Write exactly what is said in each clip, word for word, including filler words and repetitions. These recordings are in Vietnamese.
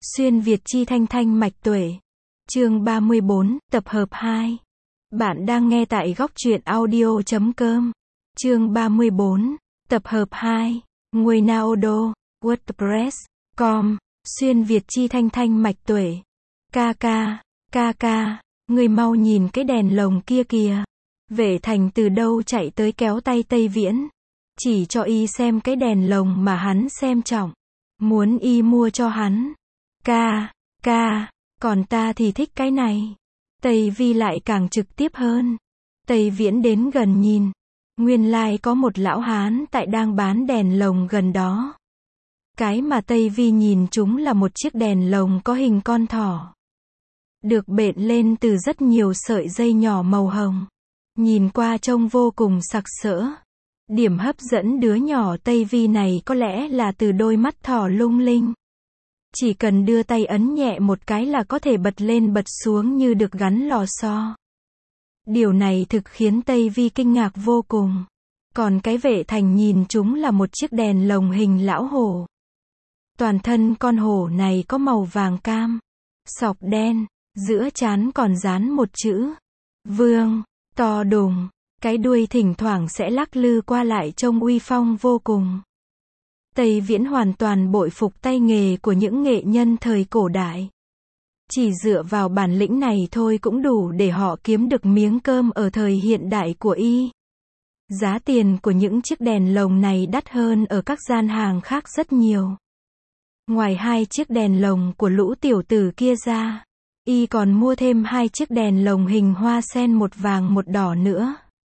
Xuyên Việt chi thanh thanh mạch tuệ. Chương ba mươi bốn, tập hợp hai. Bạn đang nghe tại góc truyện audio chấm com. Chương ba mươi bốn, tập hợp hai. Nguồn Naodo, WordPress, com. Xuyên Việt chi thanh thanh mạch tuệ. Ca ca, ca ca, người mau nhìn cái đèn lồng kia kìa. Vệ Thành từ đâu chạy tới kéo tay Tây Viễn. Chỉ cho y xem cái đèn lồng mà hắn xem trọng. Muốn y mua cho hắn. Ca, ca, còn ta thì thích cái này. Tây Vi lại càng trực tiếp hơn. Tây Viễn đến gần nhìn. Nguyên lai có một lão hán tại đang bán đèn lồng gần đó. Cái mà Tây Vi nhìn chúng là một chiếc đèn lồng có hình con thỏ. Được bện lên từ rất nhiều sợi dây nhỏ màu hồng. Nhìn qua trông vô cùng sặc sỡ. Điểm hấp dẫn đứa nhỏ Tây Vi này có lẽ là từ đôi mắt thỏ lung linh. Chỉ cần đưa tay ấn nhẹ một cái là có thể bật lên bật xuống như được gắn lò xo. Điều này thực khiến Tây Vi kinh ngạc vô cùng. Còn cái Vệ Thành nhìn chúng là một chiếc đèn lồng hình lão hổ. Toàn thân con hổ này có màu vàng cam, sọc đen, giữa trán còn dán một chữ Vương, to đùng. Cái đuôi thỉnh thoảng sẽ lắc lư qua lại trông uy phong vô cùng. Tây Viễn hoàn toàn bội phục tay nghề của những nghệ nhân thời cổ đại. Chỉ dựa vào bản lĩnh này thôi cũng đủ để họ kiếm được miếng cơm ở thời hiện đại của y. Giá tiền của những chiếc đèn lồng này đắt hơn ở các gian hàng khác rất nhiều. Ngoài hai chiếc đèn lồng của lũ tiểu tử kia ra, y còn mua thêm hai chiếc đèn lồng hình hoa sen một vàng một đỏ nữa.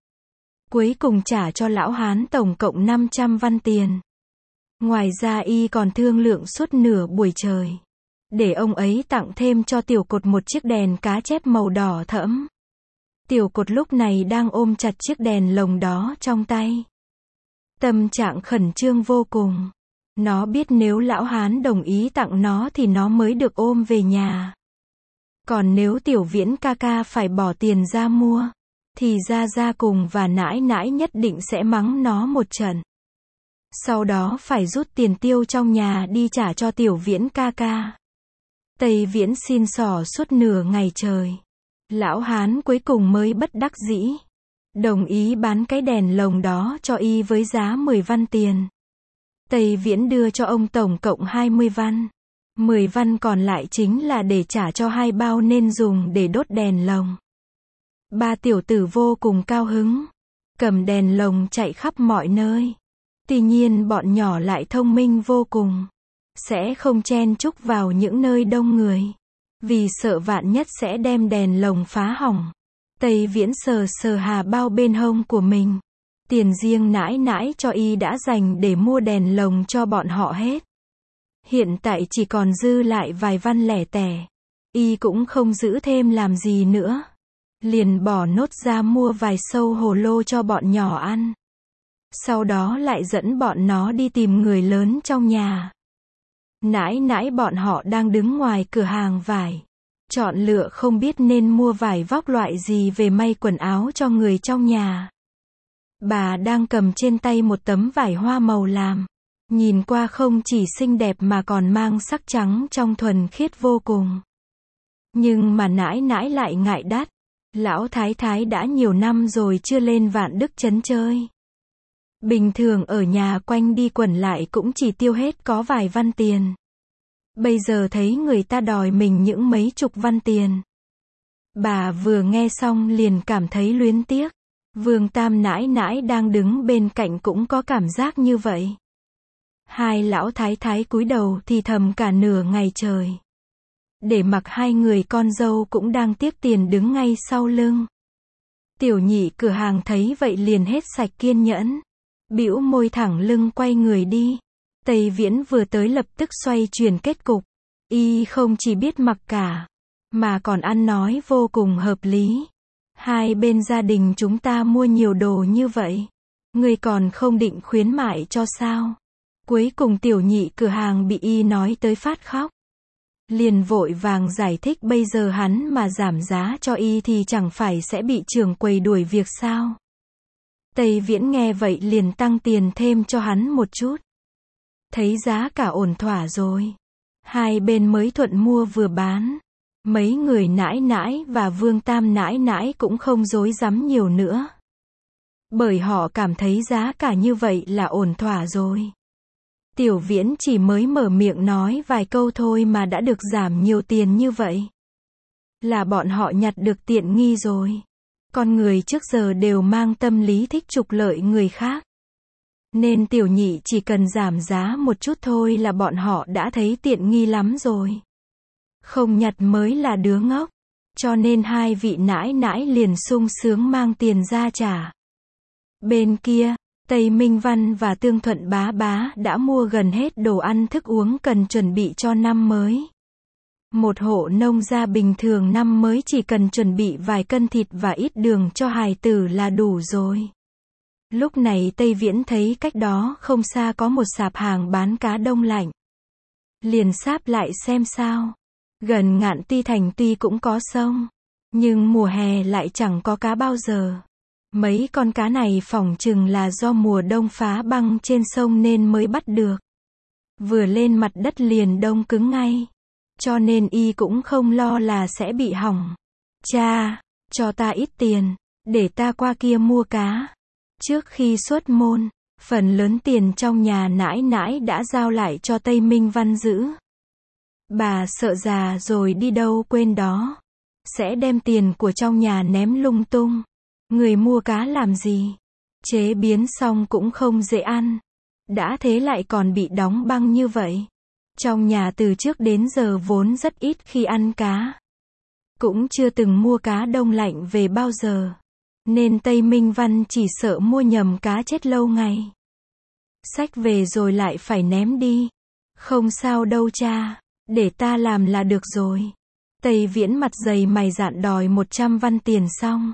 Cuối cùng trả cho lão hán tổng cộng năm trăm văn tiền. Ngoài ra y còn thương lượng suốt nửa buổi trời. Để ông ấy tặng thêm cho Tiểu Cột một chiếc đèn cá chép màu đỏ thẫm. Tiểu Cột lúc này đang ôm chặt chiếc đèn lồng đó trong tay. Tâm trạng khẩn trương vô cùng. Nó biết nếu lão hán đồng ý tặng nó thì nó mới được ôm về nhà. Còn nếu Tiểu Viễn ca ca phải bỏ tiền ra mua, thì Gia Gia cùng và nãi nãi nhất định sẽ mắng nó một trận. Sau đó phải rút tiền tiêu trong nhà đi trả cho Tiểu Viễn ca ca. Tây Viễn xin xỏ suốt nửa ngày trời. Lão hán cuối cùng mới bất đắc dĩ. Đồng ý bán cái đèn lồng đó cho y với giá mười văn tiền. Tây Viễn đưa cho ông tổng cộng hai mươi văn. mười văn còn lại chính là để trả cho hai bao nên dùng để đốt đèn lồng. Ba tiểu tử vô cùng cao hứng. Cầm đèn lồng chạy khắp mọi nơi. Tuy nhiên bọn nhỏ lại thông minh vô cùng. Sẽ không chen chúc vào những nơi đông người. Vì sợ vạn nhất sẽ đem đèn lồng phá hỏng. Tây Viễn sờ sờ hà bao bên hông của mình. Tiền riêng nãi nãi cho y đã dành để mua đèn lồng cho bọn họ hết. Hiện tại chỉ còn dư lại vài văn lẻ tẻ. Y cũng không giữ thêm làm gì nữa. Liền bỏ nốt ra mua vài sâu hồ lô cho bọn nhỏ ăn. Sau đó lại dẫn bọn nó đi tìm người lớn trong nhà. Nãi nãi bọn họ đang đứng ngoài cửa hàng vải. Chọn lựa không biết nên mua vải vóc loại gì về may quần áo cho người trong nhà. Bà đang cầm trên tay một tấm vải hoa màu làm. Nhìn qua không chỉ xinh đẹp mà còn mang sắc trắng trong thuần khiết vô cùng. Nhưng mà nãi nãi lại ngại đắt. Lão thái thái đã nhiều năm rồi chưa lên Vạn Đức Trấn chơi. Bình thường ở nhà quanh đi quẩn lại cũng chỉ tiêu hết có vài văn tiền. Bây giờ thấy người ta đòi mình những mấy chục văn tiền. Bà vừa nghe xong liền cảm thấy luyến tiếc. Vương Tam nãi nãi đang đứng bên cạnh cũng có cảm giác như vậy. Hai lão thái thái cúi đầu thì thầm cả nửa ngày trời. Để mặc hai người con dâu cũng đang tiếc tiền đứng ngay sau lưng. Tiểu nhị cửa hàng thấy vậy liền hết sạch kiên nhẫn. Bĩu môi thẳng lưng quay người đi. Tây Viễn vừa tới lập tức xoay chuyển kết cục. Y không chỉ biết mặc cả, mà còn ăn nói vô cùng hợp lý. Hai bên gia đình chúng ta mua nhiều đồ như vậy. Ngươi còn không định khuyến mại cho sao? Cuối cùng tiểu nhị cửa hàng bị y nói tới phát khóc. Liền vội vàng giải thích bây giờ hắn mà giảm giá cho y thì chẳng phải sẽ bị trưởng quầy đuổi việc sao? Tây Viễn nghe vậy liền tăng tiền thêm cho hắn một chút. Thấy giá cả ổn thỏa rồi. Hai bên mới thuận mua vừa bán. Mấy người nãi nãi và Vương Tam nãi nãi cũng không rối rắm nhiều nữa. Bởi họ cảm thấy giá cả như vậy là ổn thỏa rồi. Tiểu Viễn chỉ mới mở miệng nói vài câu thôi mà đã được giảm nhiều tiền như vậy. Là bọn họ nhặt được tiện nghi rồi. Con người trước giờ đều mang tâm lý thích trục lợi người khác. Nên tiểu nhị chỉ cần giảm giá một chút thôi là bọn họ đã thấy tiện nghi lắm rồi. Không nhặt mới là đứa ngốc. Cho nên hai vị nãi nãi liền sung sướng mang tiền ra trả. Bên kia, Tây Minh Văn và Tương Thuận Bá Bá đã mua gần hết đồ ăn thức uống cần chuẩn bị cho năm mới. Một hộ nông gia bình thường năm mới chỉ cần chuẩn bị vài cân thịt và ít đường cho hài tử là đủ rồi. Lúc này Tây Viễn thấy cách đó không xa có một sạp hàng bán cá đông lạnh. Liền sáp lại xem sao. Gần Ngạn Ti Thành tuy cũng có sông, nhưng mùa hè lại chẳng có cá bao giờ. Mấy con cá này phỏng chừng là do mùa đông phá băng trên sông nên mới bắt được. Vừa lên mặt đất liền đông cứng ngay. Cho nên y cũng không lo là sẽ bị hỏng. Cha, cho ta ít tiền, để ta qua kia mua cá. Trước khi xuất môn, phần lớn tiền trong nhà nãi nãi đã giao lại cho Tây Minh Văn giữ. Bà sợ già rồi đi đâu quên đó. Sẽ đem tiền của trong nhà ném lung tung. Người mua cá làm gì? Chế biến xong cũng không dễ ăn. Đã thế lại còn bị đóng băng như vậy. Trong nhà từ trước đến giờ vốn rất ít khi ăn cá. Cũng chưa từng mua cá đông lạnh về bao giờ. Nên Tây Minh Văn chỉ sợ mua nhầm cá chết lâu ngày. Xách về rồi lại phải ném đi. Không sao đâu cha, để ta làm là được rồi. Tây Viễn mặt dày mày dạn đòi một trăm văn tiền xong.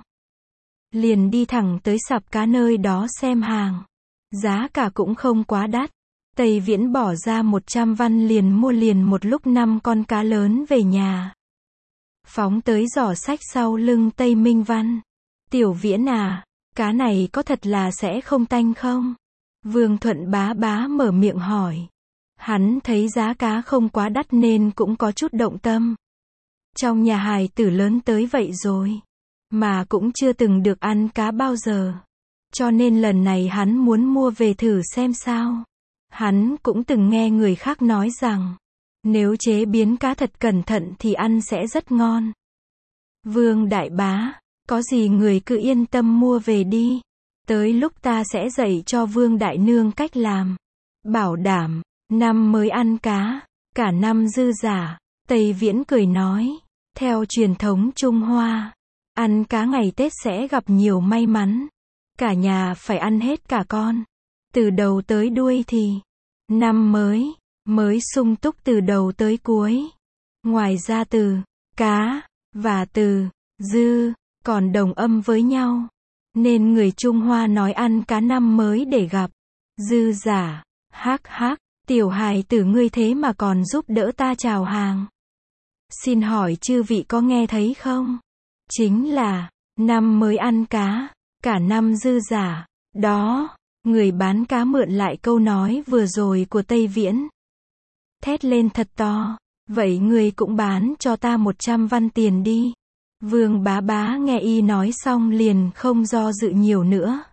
Liền đi thẳng tới sạp cá nơi đó xem hàng. Giá cả cũng không quá đắt. Tây Viễn bỏ ra một trăm văn liền mua liền một lúc năm con cá lớn về nhà. Phóng tới giỏ sách sau lưng Tây Minh Văn. Tiểu Viễn à, cá này có thật là sẽ không tanh không? Vương Thuận Bá Bá mở miệng hỏi. Hắn thấy giá cá không quá đắt nên cũng có chút động tâm. Trong nhà hài tử lớn tới vậy rồi, mà cũng chưa từng được ăn cá bao giờ. Cho nên lần này hắn muốn mua về thử xem sao. Hắn cũng từng nghe người khác nói rằng, nếu chế biến cá thật cẩn thận thì ăn sẽ rất ngon. Vương Đại Bá, có gì người cứ yên tâm mua về đi. Tới lúc ta sẽ dạy cho Vương Đại Nương cách làm. Bảo đảm, năm mới ăn cá, cả năm dư giả. Tây Viễn cười nói, theo truyền thống Trung Hoa, ăn cá ngày Tết sẽ gặp nhiều may mắn. Cả nhà phải ăn hết cả con. Từ đầu tới đuôi thì, năm mới, mới sung túc từ đầu tới cuối. Ngoài ra từ, cá, và từ, dư, còn đồng âm với nhau. Nên người Trung Hoa nói ăn cá năm mới để gặp, dư giả, hắc hắc, tiểu hài tử ngươi thế mà còn giúp đỡ ta chào hàng. Xin hỏi chư vị có nghe thấy không? Chính là, năm mới ăn cá, cả năm dư giả, đó. Người bán cá mượn lại câu nói vừa rồi của Tây Viễn. Thét lên thật to, vậy người cũng bán cho ta một trăm văn tiền đi. Vương Bá Bá nghe y nói xong liền không do dự nhiều nữa.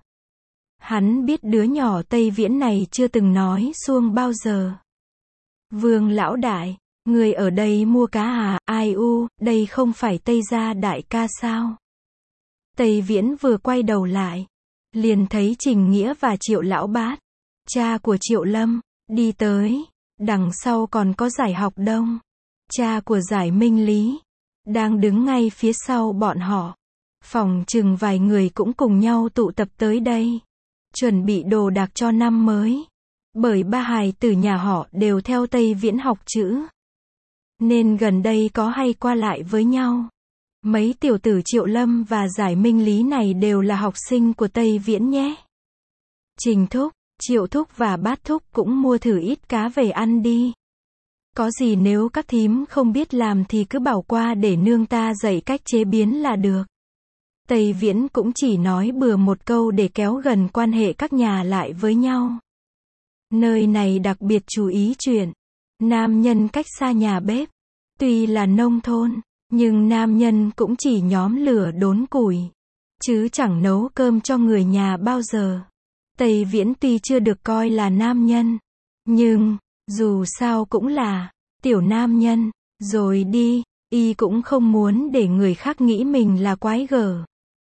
Hắn biết đứa nhỏ Tây Viễn này chưa từng nói suông bao giờ. Vương lão đại, người ở đây mua cá à? Ai u, đây không phải Tây gia đại ca sao? Tây Viễn vừa quay đầu lại, liền thấy Trình Nghĩa và Triệu Lão Bát, cha của Triệu Lâm, đi tới. Đằng sau còn có Giải Học Đông, cha của Giải Minh Lý, đang đứng ngay phía sau bọn họ. Phòng chừng vài người cũng cùng nhau tụ tập tới đây, chuẩn bị đồ đạc cho năm mới. Bởi ba hài tử nhà họ đều theo Tây Viễn học chữ, nên gần đây có hay qua lại với nhau. Mấy tiểu tử Triệu Lâm và Giải Minh Lý này đều là học sinh của Tây Viễn nhé. Trình Thúc, Triệu Thúc và Bát Thúc cũng mua thử ít cá về ăn đi. Có gì nếu các thím không biết làm thì cứ bảo qua để nương ta dạy cách chế biến là được. Tây Viễn cũng chỉ nói bừa một câu để kéo gần quan hệ các nhà lại với nhau. Nơi này đặc biệt chú ý chuyện Nam nhân cách xa nhà bếp. Tuy là nông thôn, nhưng nam nhân cũng chỉ nhóm lửa đốn củi, chứ chẳng nấu cơm cho người nhà bao giờ. Tây Viễn tuy chưa được coi là nam nhân, nhưng, dù sao cũng là tiểu nam nhân, rồi đi, y cũng không muốn để người khác nghĩ mình là quái gở.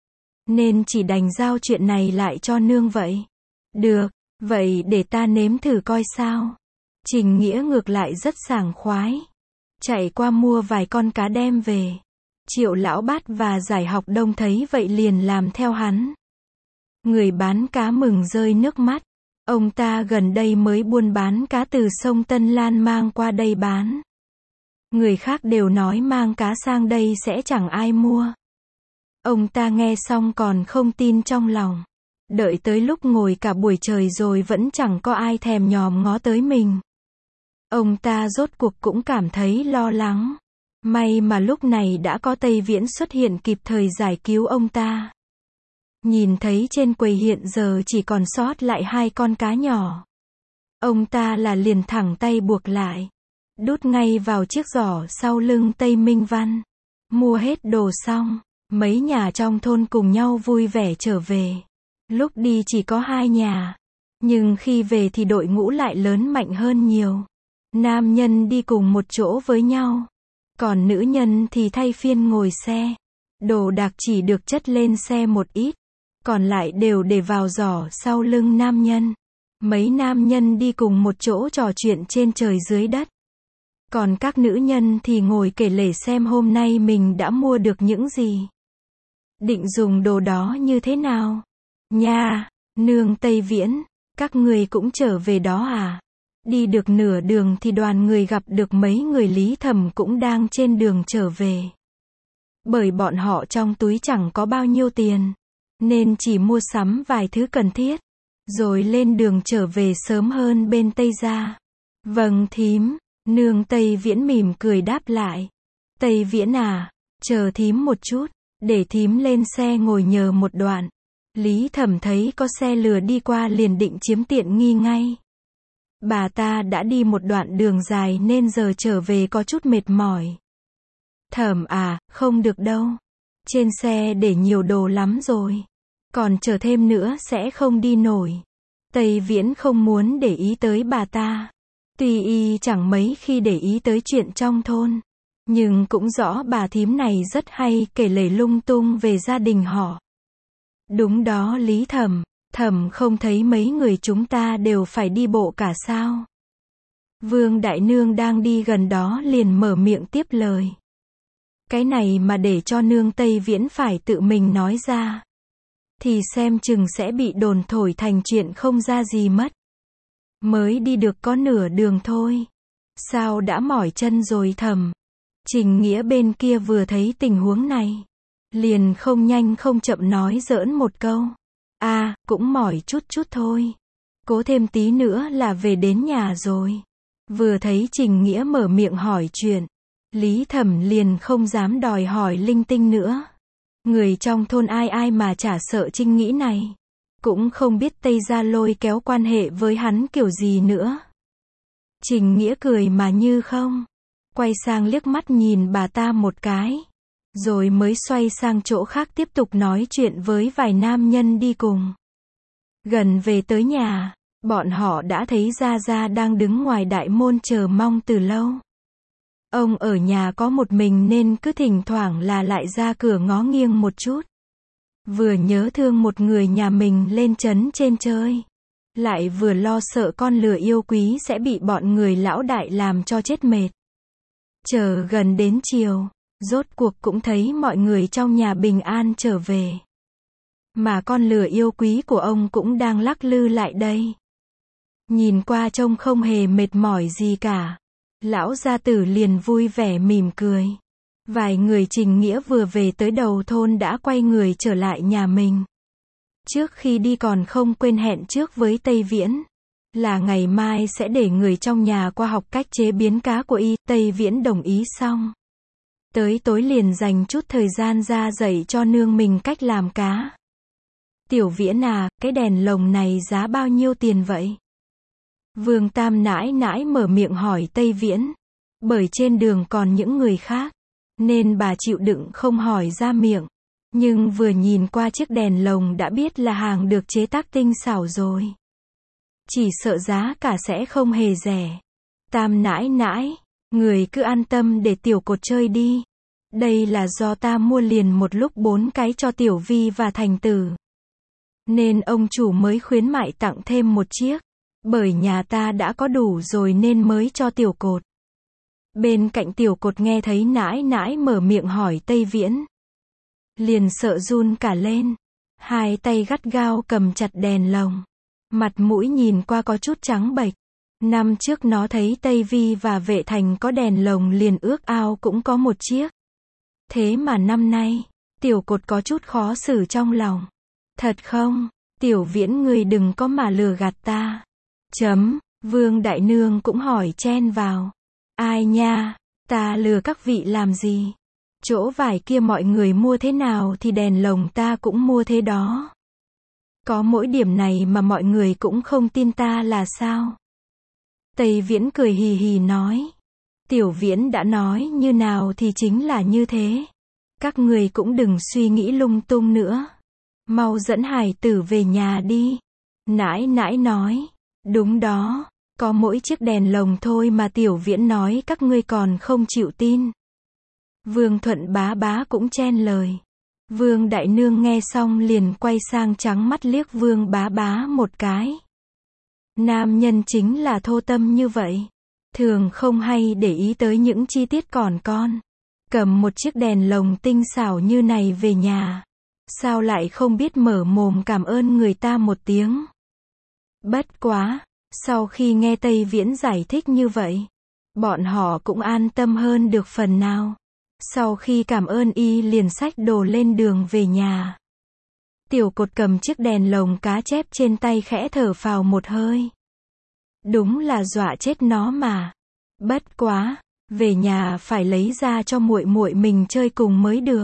Nên chỉ đành giao chuyện này lại cho nương vậy. Được, vậy để ta nếm thử coi sao. Trình Nghĩa ngược lại rất sảng khoái. Chạy qua mua vài con cá đem về. Triệu Lão Bát và Giải Học Đông thấy vậy liền làm theo hắn. Người bán cá mừng rơi nước mắt. Ông ta gần đây mới buôn bán cá từ sông Tân Lan mang qua đây bán. Người khác đều nói mang cá sang đây sẽ chẳng ai mua. Ông ta nghe xong còn không tin trong lòng. Đợi tới lúc ngồi cả buổi trời rồi vẫn chẳng có ai thèm nhòm ngó tới mình. Ông ta rốt cuộc cũng cảm thấy lo lắng. May mà lúc này đã có Tây Viễn xuất hiện kịp thời giải cứu ông ta. Nhìn thấy trên quầy hiện giờ chỉ còn sót lại hai con cá nhỏ. Ông ta là liền thẳng tay buộc lại. Đút ngay vào chiếc giỏ sau lưng Tây Minh Văn. Mua hết đồ xong, mấy nhà trong thôn cùng nhau vui vẻ trở về. Lúc đi chỉ có hai nhà. Nhưng khi về thì đội ngũ lại lớn mạnh hơn nhiều. Nam nhân đi cùng một chỗ với nhau. Còn nữ nhân thì thay phiên ngồi xe. Đồ đạc chỉ được chất lên xe một ít. Còn lại đều để vào giỏ sau lưng nam nhân. Mấy nam nhân đi cùng một chỗ trò chuyện trên trời dưới đất. Còn các nữ nhân thì ngồi kể lể xem hôm nay mình đã mua được những gì. Định dùng đồ đó như thế nào? Nha, nương Tây Viễn, các người cũng trở về đó à? Đi được nửa đường thì đoàn người gặp được mấy người Lý Thẩm cũng đang trên đường trở về. Bởi bọn họ trong túi chẳng có bao nhiêu tiền, nên chỉ mua sắm vài thứ cần thiết, rồi lên đường trở về sớm hơn bên Tây gia. Vâng thím, nương Tây Viễn mỉm cười đáp lại. Tây Viễn à, chờ thím một chút, để thím lên xe ngồi nhờ một đoạn. Lý Thẩm thấy có xe lừa đi qua liền định chiếm tiện nghi ngay. Bà ta đã đi một đoạn đường dài nên giờ trở về có chút mệt mỏi. Thẩm à, không được đâu. Trên xe để nhiều đồ lắm rồi. Còn chờ thêm nữa sẽ không đi nổi. Tây Viễn không muốn để ý tới bà ta. Tuy y chẳng mấy khi để ý tới chuyện trong thôn. Nhưng cũng rõ bà thím này rất hay kể lể lung tung về gia đình họ. Đúng đó Lý Thẩm. Thẩm không thấy mấy người chúng ta đều phải đi bộ cả sao? Vương Đại Nương đang đi gần đó liền mở miệng tiếp lời. Cái này mà để cho nương Tây Viễn phải tự mình nói ra, thì xem chừng sẽ bị đồn thổi thành chuyện không ra gì mất. Mới đi được có nửa đường thôi. Sao đã mỏi chân rồi Thẩm? Trình Nghĩa bên kia vừa thấy tình huống này. Liền không nhanh không chậm nói giỡn một câu. À, cũng mỏi chút chút thôi. Cố thêm tí nữa là về đến nhà rồi. Vừa thấy Trình Nghĩa mở miệng hỏi chuyện, Lý Thẩm liền không dám đòi hỏi linh tinh nữa. Người trong thôn ai ai mà chả sợ Trinh Nghĩ này. Cũng không biết Tây Gia lôi kéo quan hệ với hắn kiểu gì nữa. Trình Nghĩa cười mà như không. Quay sang liếc mắt nhìn bà ta một cái. Rồi mới xoay sang chỗ khác tiếp tục nói chuyện với vài nam nhân đi cùng. Gần về tới nhà, bọn họ đã thấy Gia Gia đang đứng ngoài đại môn chờ mong từ lâu. Ông ở nhà có một mình nên cứ thỉnh thoảng là lại ra cửa ngó nghiêng một chút. Vừa nhớ thương một người nhà mình lên trấn trên chơi, lại vừa lo sợ con lừa yêu quý sẽ bị bọn người lão đại làm cho chết mệt. Chờ gần đến chiều, rốt cuộc cũng thấy mọi người trong nhà bình an trở về. Mà con lừa yêu quý của ông cũng đang lắc lư lại đây. Nhìn qua trông không hề mệt mỏi gì cả. Lão gia tử liền vui vẻ mỉm cười. Vài người Trình Nghĩa vừa về tới đầu thôn đã quay người trở lại nhà mình. Trước khi đi còn không quên hẹn trước với Tây Viễn. Là ngày mai sẽ để người trong nhà qua học cách chế biến cá của y. Tây Viễn đồng ý xong. Tới tối liền dành chút thời gian ra dạy cho nương mình cách làm cá. Tiểu Viễn à, cái đèn lồng này giá bao nhiêu tiền vậy? Vương Tam nãi nãi mở miệng hỏi Tây Viễn. Bởi trên đường còn những người khác, nên bà chịu đựng không hỏi ra miệng. Nhưng vừa nhìn qua chiếc đèn lồng đã biết là hàng được chế tác tinh xảo rồi. Chỉ sợ giá cả sẽ không hề rẻ. Tam nãi nãi, người cứ an tâm để tiểu cột chơi đi. Đây là do ta mua liền một lúc bốn cái cho Tiểu Vi và Thành Tử. Nên ông chủ mới khuyến mại tặng thêm một chiếc. Bởi nhà ta đã có đủ rồi nên mới cho tiểu cột. Bên cạnh tiểu cột nghe thấy nãi nãi mở miệng hỏi Tây Viễn. Liền sợ run cả lên. Hai tay gắt gao cầm chặt đèn lồng. Mặt mũi nhìn qua có chút trắng bệch. Năm trước nó thấy Tây Vi và Vệ Thành có đèn lồng liền ước ao cũng có một chiếc. Thế mà năm nay, tiểu cột có chút khó xử trong lòng. Thật không, Tiểu Viễn người đừng có mà lừa gạt ta. Chấm, Vương Đại Nương cũng hỏi chen vào. Ai nha, ta lừa các vị làm gì? Chỗ vải kia mọi người mua thế nào thì đèn lồng ta cũng mua thế đó. Có mỗi điểm này mà mọi người cũng không tin ta là sao? Tây Viễn cười hì hì nói. Tiểu Viễn đã nói như nào thì chính là như thế. Các người cũng đừng suy nghĩ lung tung nữa. Mau dẫn hải tử về nhà đi. Nãi nãi nói. Đúng đó, có mỗi chiếc đèn lồng thôi mà Tiểu Viễn nói các ngươi còn không chịu tin. Vương Thuận bá bá cũng chen lời. Vương Đại Nương nghe xong liền quay sang trắng mắt liếc Vương bá bá một cái. Nam nhân chính là thô tâm như vậy. Thường không hay để ý tới những chi tiết còn con. Cầm một chiếc đèn lồng tinh xảo như này về nhà. Sao lại không biết mở mồm cảm ơn người ta một tiếng. Bất quá, sau khi nghe Tây Viễn giải thích như vậy, bọn họ cũng an tâm hơn được phần nào. Sau khi cảm ơn y liền xách đồ lên đường về nhà. Tiểu cột cầm chiếc đèn lồng cá chép trên tay khẽ thở phào một hơi. Đúng là dọa chết nó mà. Bất quá, về nhà phải lấy ra cho muội muội mình chơi cùng mới được.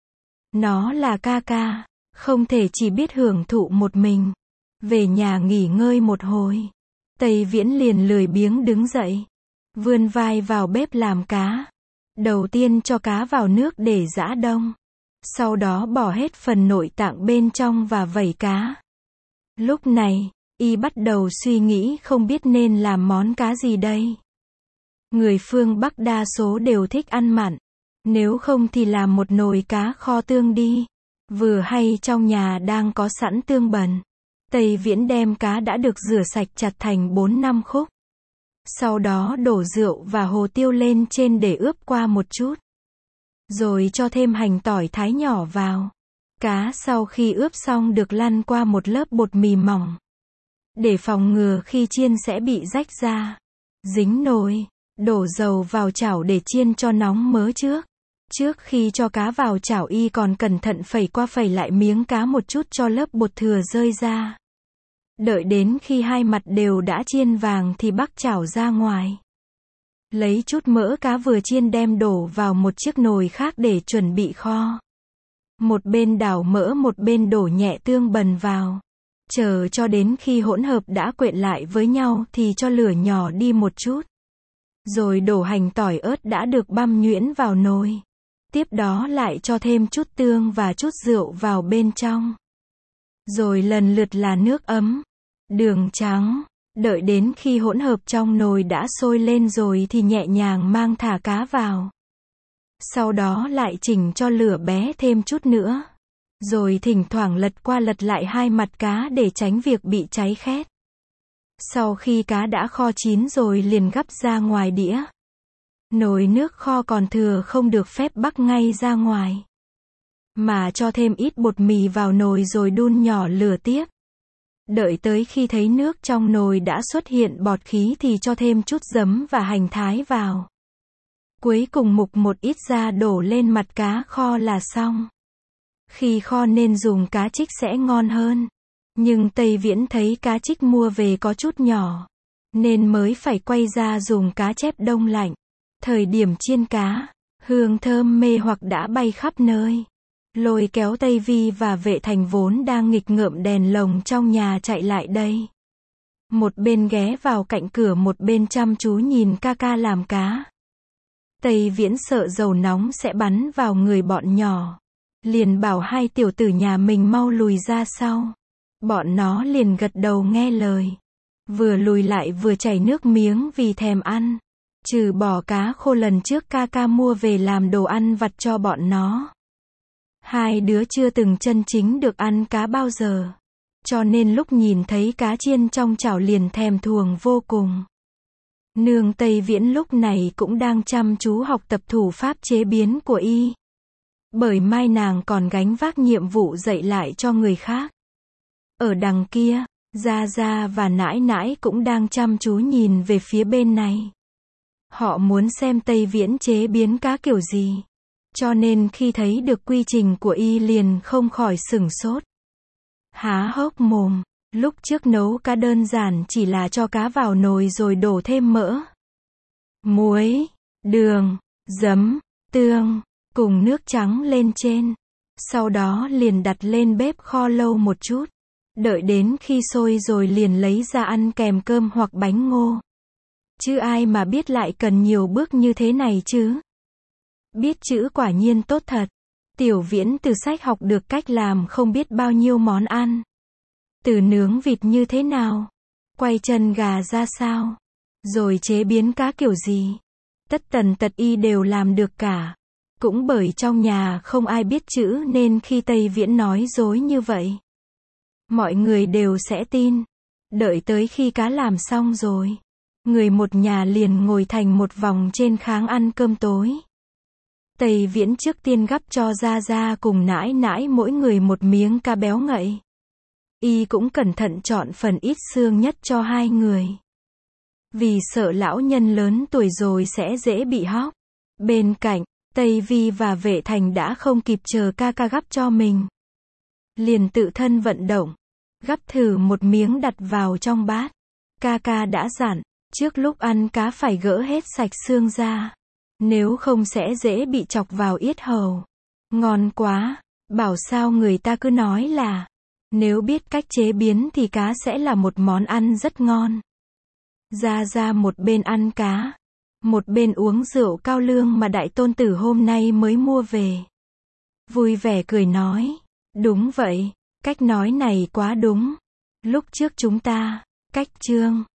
Nó là ca ca, không thể chỉ biết hưởng thụ một mình. Về nhà nghỉ ngơi một hồi. Tây Viễn liền lười biếng đứng dậy. Vươn vai vào bếp làm cá. Đầu tiên cho cá vào nước để giã đông. Sau đó bỏ hết phần nội tạng bên trong và vẩy cá. Lúc này, y bắt đầu suy nghĩ không biết nên làm món cá gì đây. Người phương Bắc đa số đều thích ăn mặn. Nếu không thì làm một nồi cá kho tương đi. Vừa hay trong nhà đang có sẵn tương bần. Tây Viễn đem cá đã được rửa sạch chặt thành bốn năm khúc. Sau đó đổ rượu và hồ tiêu lên trên để ướp qua một chút. Rồi cho thêm hành tỏi thái nhỏ vào. Cá sau khi ướp xong được lăn qua một lớp bột mì mỏng. Để phòng ngừa khi chiên sẽ bị rách ra. Dính nồi, đổ dầu vào chảo để chiên cho nóng mỡ trước. Trước khi cho cá vào chảo y còn cẩn thận phẩy qua phẩy lại miếng cá một chút cho lớp bột thừa rơi ra. Đợi đến khi hai mặt đều đã chiên vàng thì bắc chảo ra ngoài. Lấy chút mỡ cá vừa chiên đem đổ vào một chiếc nồi khác để chuẩn bị kho. Một bên đảo mỡ một bên đổ nhẹ tương bần vào. Chờ cho đến khi hỗn hợp đã quyện lại với nhau thì cho lửa nhỏ đi một chút. Rồi đổ hành tỏi ớt đã được băm nhuyễn vào nồi. Tiếp đó lại cho thêm chút tương và chút rượu vào bên trong. Rồi lần lượt là nước ấm, đường trắng. Đợi đến khi hỗn hợp trong nồi đã sôi lên rồi thì nhẹ nhàng mang thả cá vào. Sau đó lại chỉnh cho lửa bé thêm chút nữa. Rồi thỉnh thoảng lật qua lật lại hai mặt cá để tránh việc bị cháy khét. Sau khi cá đã kho chín rồi liền gắp ra ngoài đĩa. Nồi nước kho còn thừa không được phép bắc ngay ra ngoài. Mà cho thêm ít bột mì vào nồi rồi đun nhỏ lửa tiếp. Đợi tới khi thấy nước trong nồi đã xuất hiện bọt khí thì cho thêm chút giấm và hành thái vào. Cuối cùng múc một ít ra đổ lên mặt cá kho là xong. Khi kho nên dùng cá trích sẽ ngon hơn. Nhưng Tây Viễn thấy cá trích mua về có chút nhỏ. Nên mới phải quay ra dùng cá chép đông lạnh. Thời điểm chiên cá, hương thơm mê hoặc đã bay khắp nơi. Lôi kéo Tây Vi và Vệ Thành vốn đang nghịch ngợm đèn lồng trong nhà chạy lại đây. Một bên ghé vào cạnh cửa một bên chăm chú nhìn ca ca làm cá. Tây Viễn sợ dầu nóng sẽ bắn vào người bọn nhỏ. Liền bảo hai tiểu tử nhà mình mau lùi ra sau. Bọn nó liền gật đầu nghe lời. Vừa lùi lại vừa chảy nước miếng vì thèm ăn. Trừ bỏ cá khô lần trước ca ca mua về làm đồ ăn vặt cho bọn nó. Hai đứa chưa từng chân chính được ăn cá bao giờ. Cho nên lúc nhìn thấy cá chiên trong chảo liền thèm thuồng vô cùng. Nương Tây Viễn lúc này cũng đang chăm chú học tập thủ pháp chế biến của y. Bởi mai nàng còn gánh vác nhiệm vụ dạy lại cho người khác. Ở đằng kia, Gia Gia và Nãi Nãi cũng đang chăm chú nhìn về phía bên này. Họ muốn xem Tây Viễn chế biến cá kiểu gì. Cho nên khi thấy được quy trình của y liền không khỏi sửng sốt. Há hốc mồm, lúc trước nấu cá đơn giản chỉ là cho cá vào nồi rồi đổ thêm mỡ, muối, đường, giấm, tương, cùng nước trắng lên trên. Sau đó liền đặt lên bếp kho lâu một chút. Đợi đến khi sôi rồi liền lấy ra ăn kèm cơm hoặc bánh ngô. Chứ ai mà biết lại cần nhiều bước như thế này chứ. Biết chữ quả nhiên tốt thật. Tiểu Viễn từ sách học được cách làm không biết bao nhiêu món ăn. Từ nướng vịt như thế nào, quay chân gà ra sao, rồi chế biến cá kiểu gì. Tất tần tật y đều làm được cả. Cũng bởi trong nhà không ai biết chữ nên khi Tây Viễn nói dối như vậy, mọi người đều sẽ tin. Đợi tới khi cá làm xong rồi, người một nhà liền ngồi thành một vòng trên kháng ăn cơm tối. Tây Viễn trước tiên gắp cho Gia Gia cùng Nãi Nãi mỗi người một miếng cá béo ngậy. Y cũng cẩn thận chọn phần ít xương nhất cho hai người. Vì sợ lão nhân lớn tuổi rồi sẽ dễ bị hóc. Bên cạnh, Tây Vi và Vệ Thành đã không kịp chờ ca ca gắp cho mình. Liền tự thân vận động, gắp thử một miếng đặt vào trong bát. Ca ca đã dặn, trước lúc ăn cá phải gỡ hết sạch xương ra. Nếu không sẽ dễ bị chọc vào yết hầu. Ngon quá, bảo sao người ta cứ nói là, nếu biết cách chế biến thì cá sẽ là một món ăn rất ngon. Gia Gia một bên ăn cá, một bên uống rượu cao lương mà đại tôn tử hôm nay mới mua về. Vui vẻ cười nói, đúng vậy, cách nói này quá đúng. Lúc trước chúng ta, cách Trương,